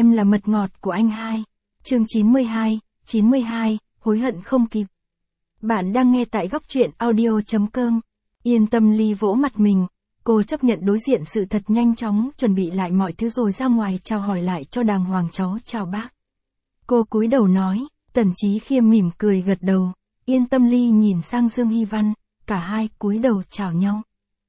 Tâm là mật ngọt của anh hai. Chương 92, hối hận không kịp. Bạn đang nghe tại góc truyện audio.com. Yên Tâm Ly vỗ mặt mình, cô chấp nhận đối diện sự thật, nhanh chóng chuẩn bị lại mọi thứ rồi ra ngoài chào hỏi lại cho đàng hoàng. Cháu chào bác. Cô cúi đầu nói, Tần Chí Khiêm mỉm cười gật đầu. Yên Tâm Ly nhìn sang Dương Hy Văn, cả hai cúi đầu chào nhau.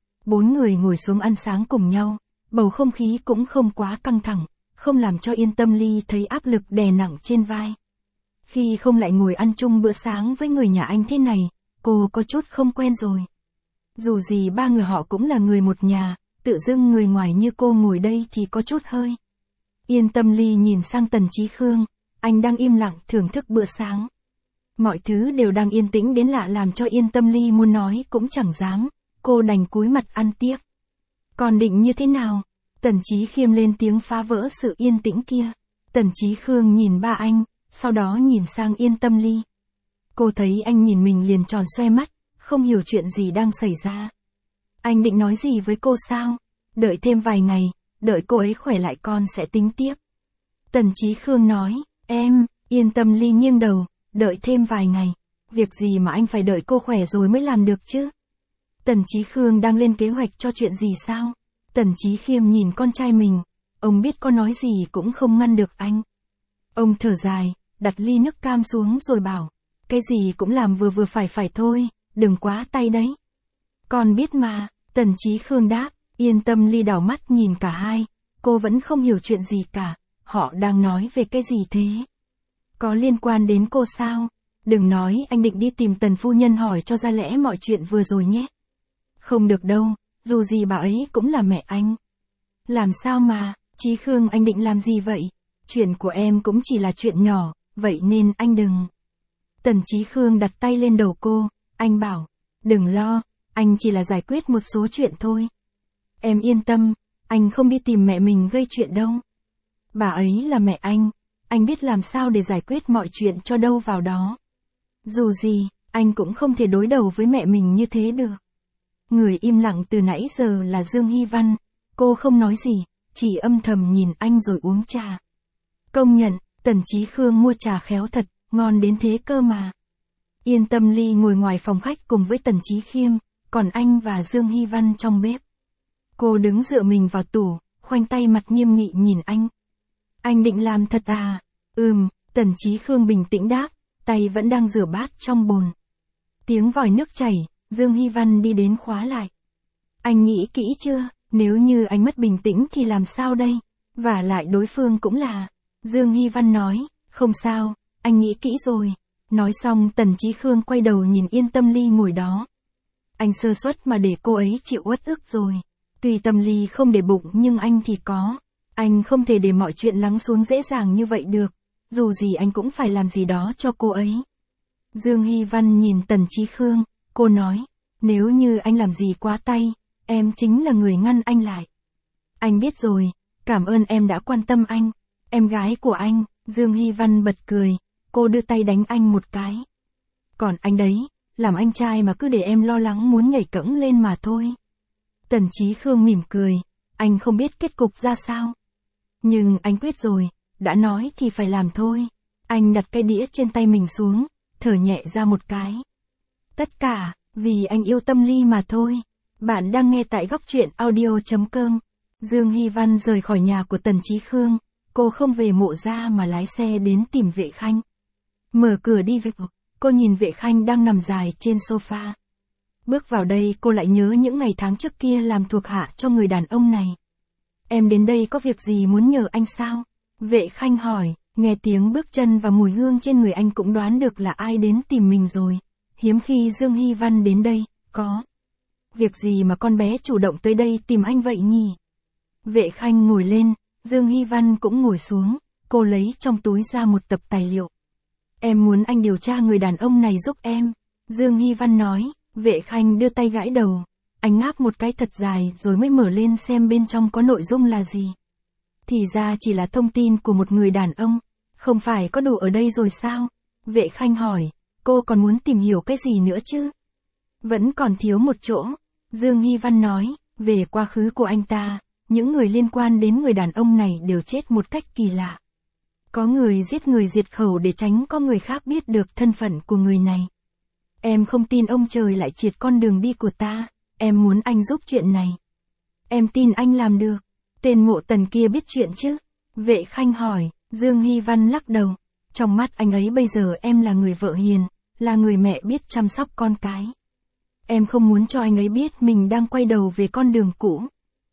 4 người ngồi xuống ăn sáng cùng nhau, bầu không khí cũng không quá căng thẳng, không làm cho Yên Tâm Ly thấy áp lực đè nặng trên vai. Khi không lại ngồi ăn chung bữa sáng với người nhà anh thế này, cô có chút không quen rồi. Dù gì ba người họ cũng là người một nhà, tự dưng người ngoài như cô ngồi đây thì có chút hơi. Yên Tâm Ly nhìn sang Tần Chí Khương, anh đang im lặng thưởng thức bữa sáng. Mọi thứ đều đang yên tĩnh đến lạ làm cho Yên Tâm Ly muốn nói cũng chẳng dám, cô đành cúi mặt ăn tiếp. Còn định như thế nào? Tần Chí Khiêm lên tiếng phá vỡ sự yên tĩnh kia. Tần Chí Khương nhìn ba anh, sau đó nhìn sang Yên Tâm Ly. Cô thấy anh nhìn mình liền tròn xoe mắt, không hiểu chuyện gì đang xảy ra. Anh định nói gì với cô sao? Đợi thêm vài ngày, đợi cô ấy khỏe lại con sẽ tính tiếp. Tần Chí Khương nói, em. Yên Tâm Ly nghiêng đầu, đợi thêm vài ngày. Việc gì mà anh phải đợi cô khỏe rồi mới làm được chứ? Tần Chí Khương đang lên kế hoạch cho chuyện gì sao? Tần Chí Khiêm nhìn con trai mình, ông biết có nói gì cũng không ngăn được anh. Ông thở dài, đặt ly nước cam xuống rồi bảo, cái gì cũng làm vừa vừa phải thôi, đừng quá tay đấy. Con biết mà, Tần Chí Khương đáp. Yên Tâm Ly đảo mắt nhìn cả hai, cô vẫn không hiểu chuyện gì cả, họ đang nói về cái gì thế? Có liên quan đến cô sao? Đừng nói anh định đi tìm Tần phu nhân hỏi cho ra lẽ mọi chuyện vừa rồi nhé. Không được đâu, dù gì bà ấy cũng là mẹ anh. Làm sao mà, Chí Khương anh định làm gì vậy? Chuyện của em cũng chỉ là chuyện nhỏ, vậy nên anh đừng. Tần Chí Khương đặt tay lên đầu cô, anh bảo, đừng lo, anh chỉ là giải quyết một số chuyện thôi. Em yên tâm, anh không đi tìm mẹ mình gây chuyện đâu. Bà ấy là mẹ anh biết làm sao để giải quyết mọi chuyện cho đâu vào đó. Dù gì, anh cũng không thể đối đầu với mẹ mình như thế được. Người im lặng từ nãy giờ là Dương Hy Văn, cô không nói gì, chỉ âm thầm nhìn anh rồi uống trà. Công nhận, Tần Chí Khương mua trà khéo thật, ngon đến thế cơ mà. Yên Tâm Ly ngồi ngoài phòng khách cùng với Tần Chí Khiêm, còn anh và Dương Hy Văn trong bếp. Cô đứng dựa mình vào tủ, khoanh tay mặt nghiêm nghị nhìn anh. Anh định làm thật à? Tần Chí Khương bình tĩnh đáp, tay vẫn đang rửa bát trong bồn. Tiếng vòi nước chảy, Dương Hy Văn đi đến khóa lại. Anh nghĩ kỹ chưa? Nếu như anh mất bình tĩnh thì làm sao đây? Và lại đối phương cũng là. Dương Hy Văn nói, không sao, anh nghĩ kỹ rồi. Nói xong Tần Chí Khương quay đầu nhìn Yên Tâm Ly ngồi đó. Anh sơ suất mà để cô ấy chịu uất ức rồi. Tuy Tâm Ly không để bụng nhưng anh thì có. Anh không thể để mọi chuyện lắng xuống dễ dàng như vậy được. Dù gì anh cũng phải làm gì đó cho cô ấy. Dương Hy Văn nhìn Tần Chí Khương, cô nói, nếu như anh làm gì quá tay, em chính là người ngăn anh lại. Anh biết rồi, cảm ơn em đã quan tâm anh. Em gái của anh. Dương Hy Văn bật cười, cô đưa tay đánh anh một cái. Còn anh đấy, làm anh trai mà cứ để em lo lắng muốn nhảy cẫng lên mà thôi. Tần Chí Khương mỉm cười, anh không biết kết cục ra sao. Nhưng anh quyết rồi, đã nói thì phải làm thôi. Anh đặt cái đĩa trên tay mình xuống, thở nhẹ ra một cái. Tất cả, vì anh yêu Tâm Ly mà thôi. Bạn đang nghe tại góc truyện audio.com. Dương Hy Văn rời khỏi nhà của Tần Chí Khương, cô không về Mộ Gia mà lái xe đến tìm Vệ Khanh. Mở cửa đi về, cô nhìn Vệ Khanh đang nằm dài trên sofa. Bước vào đây cô lại nhớ những ngày tháng trước kia làm thuộc hạ cho người đàn ông này. Em đến đây có việc gì muốn nhờ anh sao? Vệ Khanh hỏi, nghe tiếng bước chân và mùi hương trên người anh cũng đoán được là ai đến tìm mình rồi. Hiếm khi Dương Hy Văn đến đây, có việc gì mà con bé chủ động tới đây tìm anh vậy nhỉ? Vệ Khanh ngồi lên, Dương Hy Văn cũng ngồi xuống, cô lấy trong túi ra một tập tài liệu. Em muốn anh điều tra người đàn ông này giúp em. Dương Hy Văn nói. Vệ Khanh đưa tay gãi đầu. Anh ngáp một cái thật dài rồi mới mở lên xem bên trong có nội dung là gì. Thì ra chỉ là thông tin của một người đàn ông. Không phải có đủ ở đây rồi sao? Vệ Khanh hỏi, cô còn muốn tìm hiểu cái gì nữa chứ? Vẫn còn thiếu một chỗ. Dương Hy Văn nói, về quá khứ của anh ta, những người liên quan đến người đàn ông này đều chết một cách kỳ lạ. Có người diệt khẩu để tránh có người khác biết được thân phận của người này. Em không tin ông trời lại triệt con đường đi của ta, em muốn anh giúp chuyện này. Em tin anh làm được. Tên Mộ Tần kia biết chuyện chứ? Vệ Khanh hỏi. Dương Hy Văn lắc đầu. Trong mắt anh ấy bây giờ em là người vợ hiền, là người mẹ biết chăm sóc con cái. Em không muốn cho anh ấy biết mình đang quay đầu về con đường cũ.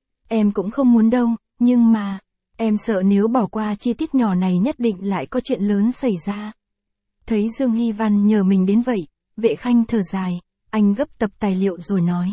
Em cũng không muốn đâu, nhưng mà, em sợ nếu bỏ qua chi tiết nhỏ này nhất định lại có chuyện lớn xảy ra. Thấy Dương Hy Văn nhờ mình đến vậy, Vệ Khanh thở dài, anh gấp tập tài liệu rồi nói.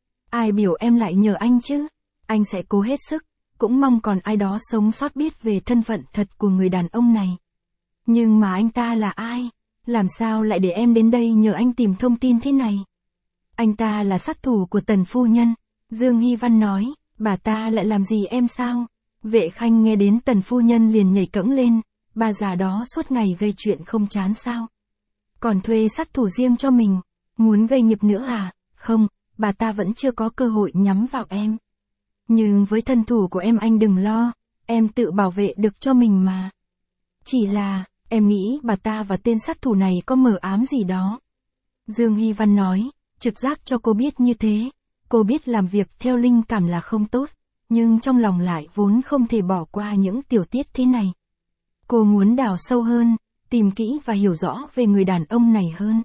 Ai biểu em lại nhờ anh chứ? Anh sẽ cố hết sức, cũng mong còn ai đó sống sót biết về thân phận thật của người đàn ông này. Nhưng mà anh ta là ai? Làm sao lại để em đến đây nhờ anh tìm thông tin thế này? Anh ta là sát thủ của Tần phu nhân. Dương Hy Văn nói, bà ta lại làm gì em sao? Vệ Khanh nghe đến Tần phu nhân liền nhảy cẫng lên, bà già đó suốt ngày gây chuyện không chán sao? Còn thuê sát thủ riêng cho mình, muốn gây nghiệp nữa à? Không, bà ta vẫn chưa có cơ hội nhắm vào em. Nhưng với thân thủ của em anh đừng lo, em tự bảo vệ được cho mình mà. Chỉ là, em nghĩ bà ta và tên sát thủ này có mờ ám gì đó. Dương Hy Văn nói, trực giác cho cô biết như thế. Cô biết làm việc theo linh cảm là không tốt, nhưng trong lòng lại vốn không thể bỏ qua những tiểu tiết thế này. Cô muốn đào sâu hơn, tìm kỹ và hiểu rõ về người đàn ông này hơn.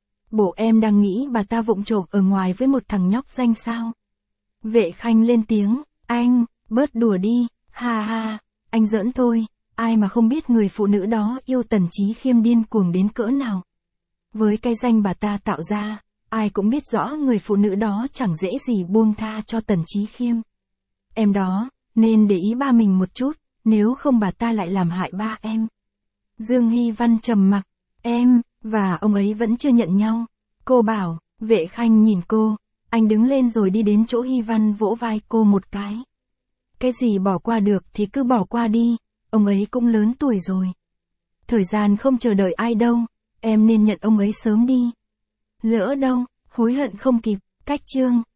Bộ em đang nghĩ bà ta vụng trộm ở ngoài với một thằng nhóc danh sao? Vệ Khanh lên tiếng, anh, bớt đùa đi, ha ha, anh giỡn thôi, ai mà không biết người phụ nữ đó yêu Tần Chí Khiêm điên cuồng đến cỡ nào. Với cái danh bà ta tạo ra, ai cũng biết rõ người phụ nữ đó chẳng dễ gì buông tha cho Tần Chí Khiêm. Em đó, nên để ý ba mình một chút, nếu không bà ta lại làm hại ba em. Dương Hy Văn trầm mặc, em, và ông ấy vẫn chưa nhận nhau. Cô bảo, Vệ Khanh nhìn cô, anh đứng lên rồi đi đến chỗ Hy Văn vỗ vai cô một cái. Cái gì bỏ qua được thì cứ bỏ qua đi, ông ấy cũng lớn tuổi rồi. Thời gian không chờ đợi ai đâu, em nên nhận ông ấy sớm đi. Lỡ đâu, hối hận không kịp, cách chương.